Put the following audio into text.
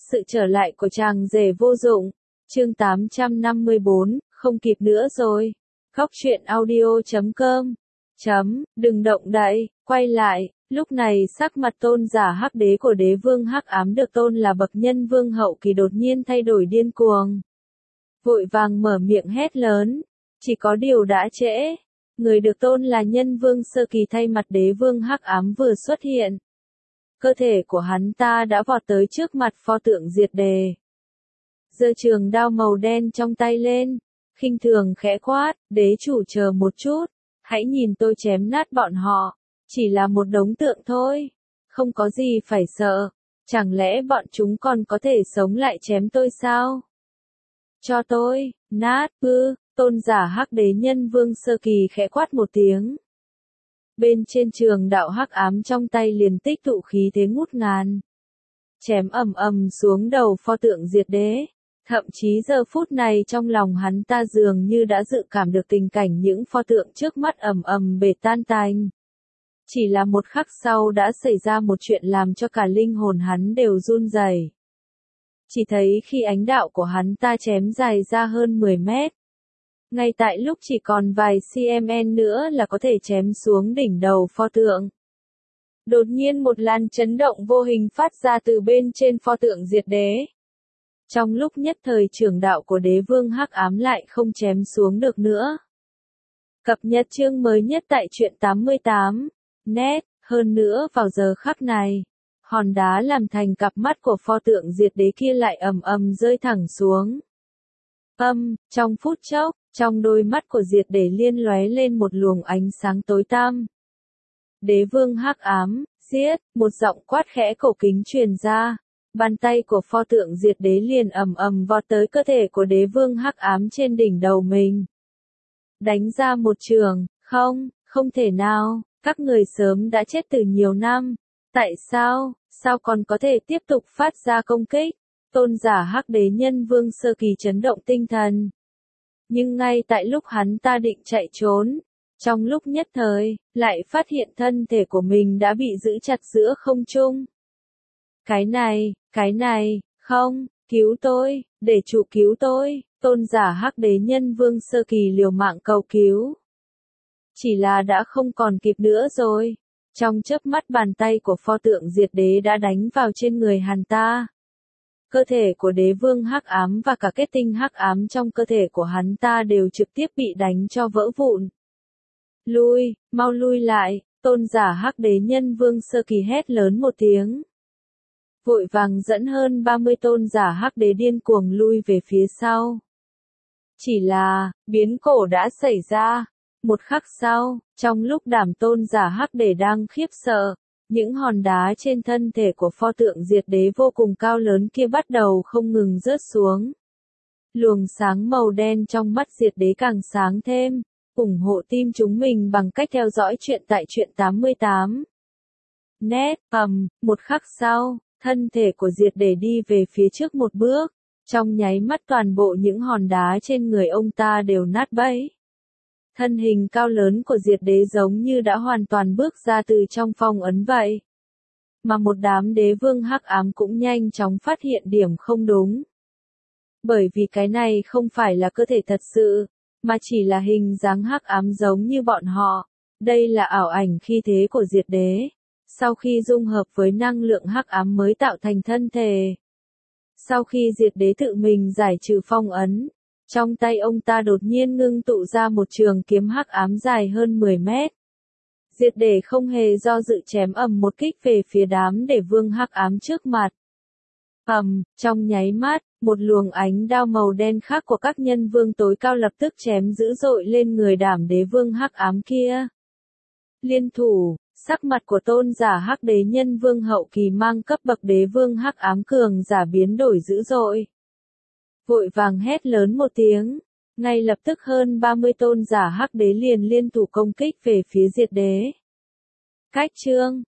sự trở lại của chàng rể vô dụng. Chương 854, không kịp nữa rồi. Góc truyện audio.com. Đừng động đậy, quay lại. Lúc này sắc mặt tôn giả hắc đế của đế vương hắc ám được tôn là bậc nhân vương hậu kỳ đột nhiên thay đổi điên cuồng. Vội vàng mở miệng hét lớn. Chỉ có điều đã trễ. Người được tôn là nhân vương sơ kỳ thay mặt đế vương hắc ám vừa xuất hiện. Cơ thể của hắn ta đã vọt tới trước mặt pho tượng diệt đề. Giơ trường đao màu đen trong tay lên. Khinh thường khẽ quát, đế chủ chờ một chút. Hãy nhìn tôi chém nát bọn họ. Chỉ là một đống tượng thôi. Không có gì phải sợ. Chẳng lẽ bọn chúng còn có thể sống lại chém tôi sao? Cho tôi, nát, tôn giả hắc đế nhân vương sơ kỳ khẽ quát một tiếng. Bên trên trường đạo hắc ám trong tay liền tích tụ khí thế ngút ngàn. Chém ầm ầm xuống đầu pho tượng diệt đế. Thậm chí giờ phút này trong lòng hắn ta dường như đã dự cảm được tình cảnh những pho tượng trước mắt ầm ầm bể tan tành. Chỉ là một khắc sau đã xảy ra một chuyện làm cho cả linh hồn hắn đều run rẩy. Chỉ thấy khi ánh đạo của hắn ta chém dài ra hơn 10 mét. Ngay tại lúc chỉ còn vài cm nữa là có thể chém xuống đỉnh đầu pho tượng. Đột nhiên một làn chấn động vô hình phát ra từ bên trên pho tượng diệt đế. Trong lúc nhất thời trường đạo của đế vương hắc ám lại không chém xuống được nữa. Cập nhật chương mới nhất tại truyện 88. Net, hơn nữa vào giờ khắc này, hòn đá làm thành cặp mắt của pho tượng diệt đế kia lại ầm ầm rơi thẳng xuống. Trong phút chốc, trong đôi mắt của diệt đế liên lóe lên một luồng ánh sáng tối tăm. Đế vương hắc ám, giết, một giọng quát khẽ cổ kính truyền ra. Bàn tay của pho tượng diệt đế liền ầm ầm vọt tới cơ thể của đế vương hắc ám trên đỉnh đầu mình. Đánh ra một trường, không thể nào, các người sớm đã chết từ nhiều năm. Tại sao còn có thể tiếp tục phát ra công kích? Tôn giả hắc đế nhân vương sơ kỳ chấn động tinh thần. Nhưng ngay tại lúc hắn ta định chạy trốn, trong lúc nhất thời, lại phát hiện thân thể của mình đã bị giữ chặt giữa không trung. Cái này, không, cứu tôi, để chủ cứu tôi, tôn giả hắc đế nhân vương sơ kỳ liều mạng cầu cứu. Chỉ là đã không còn kịp nữa rồi. Trong chớp mắt bàn tay của pho tượng diệt đế đã đánh vào trên người hắn ta. Cơ thể của đế vương hắc ám và cả kết tinh hắc ám trong cơ thể của hắn ta đều trực tiếp bị đánh cho vỡ vụn. Mau lui lại, tôn giả hắc đế nhân vương sơ kỳ hét lớn một tiếng. Vội vàng dẫn hơn 30 tôn giả hắc đế điên cuồng lui về phía sau. Chỉ là, biến cố đã xảy ra. Một khắc sau, trong lúc đảm tôn giả hắc đế đang khiếp sợ, những hòn đá trên thân thể của pho tượng diệt đế vô cùng cao lớn kia bắt đầu không ngừng rớt xuống. Luồng sáng màu đen trong mắt diệt đế càng sáng thêm. Ủng hộ team chúng mình bằng cách theo dõi chuyện tại truyện 88. Net, một khắc sau, thân thể của diệt đế đi về phía trước một bước. Trong nháy mắt toàn bộ những hòn đá trên người ông ta đều nát bấy. Thân hình cao lớn của diệt đế giống như đã hoàn toàn bước ra từ trong phong ấn vậy. Mà một đám đế vương hắc ám cũng nhanh chóng phát hiện điểm không đúng. Bởi vì cái này không phải là cơ thể thật sự, mà chỉ là hình dáng hắc ám giống như bọn họ. Đây là ảo ảnh khi thế của diệt đế. Sau khi dung hợp với năng lượng hắc ám mới tạo thành thân thể. Sau khi diệt đế tự mình giải trừ phong ấn. Trong tay ông ta đột nhiên ngưng tụ ra một trường kiếm hắc ám dài hơn 10 mét. Diệt đế không hề do dự chém ầm một kích về phía đám đế vương hắc ám trước mặt. Trong nháy mắt, một luồng ánh đao màu đen khác của các nhân vương tối cao lập tức chém dữ dội lên người đảm đế vương hắc ám kia. Liên thủ, sắc mặt của tôn giả hắc đế nhân vương hậu kỳ mang cấp bậc đế vương hắc ám cường giả biến đổi dữ dội. Vội vàng hét lớn một tiếng, ngay lập tức hơn 30 tôn giả hắc đế liền liên thủ công kích về phía diệt đế. Cách chương,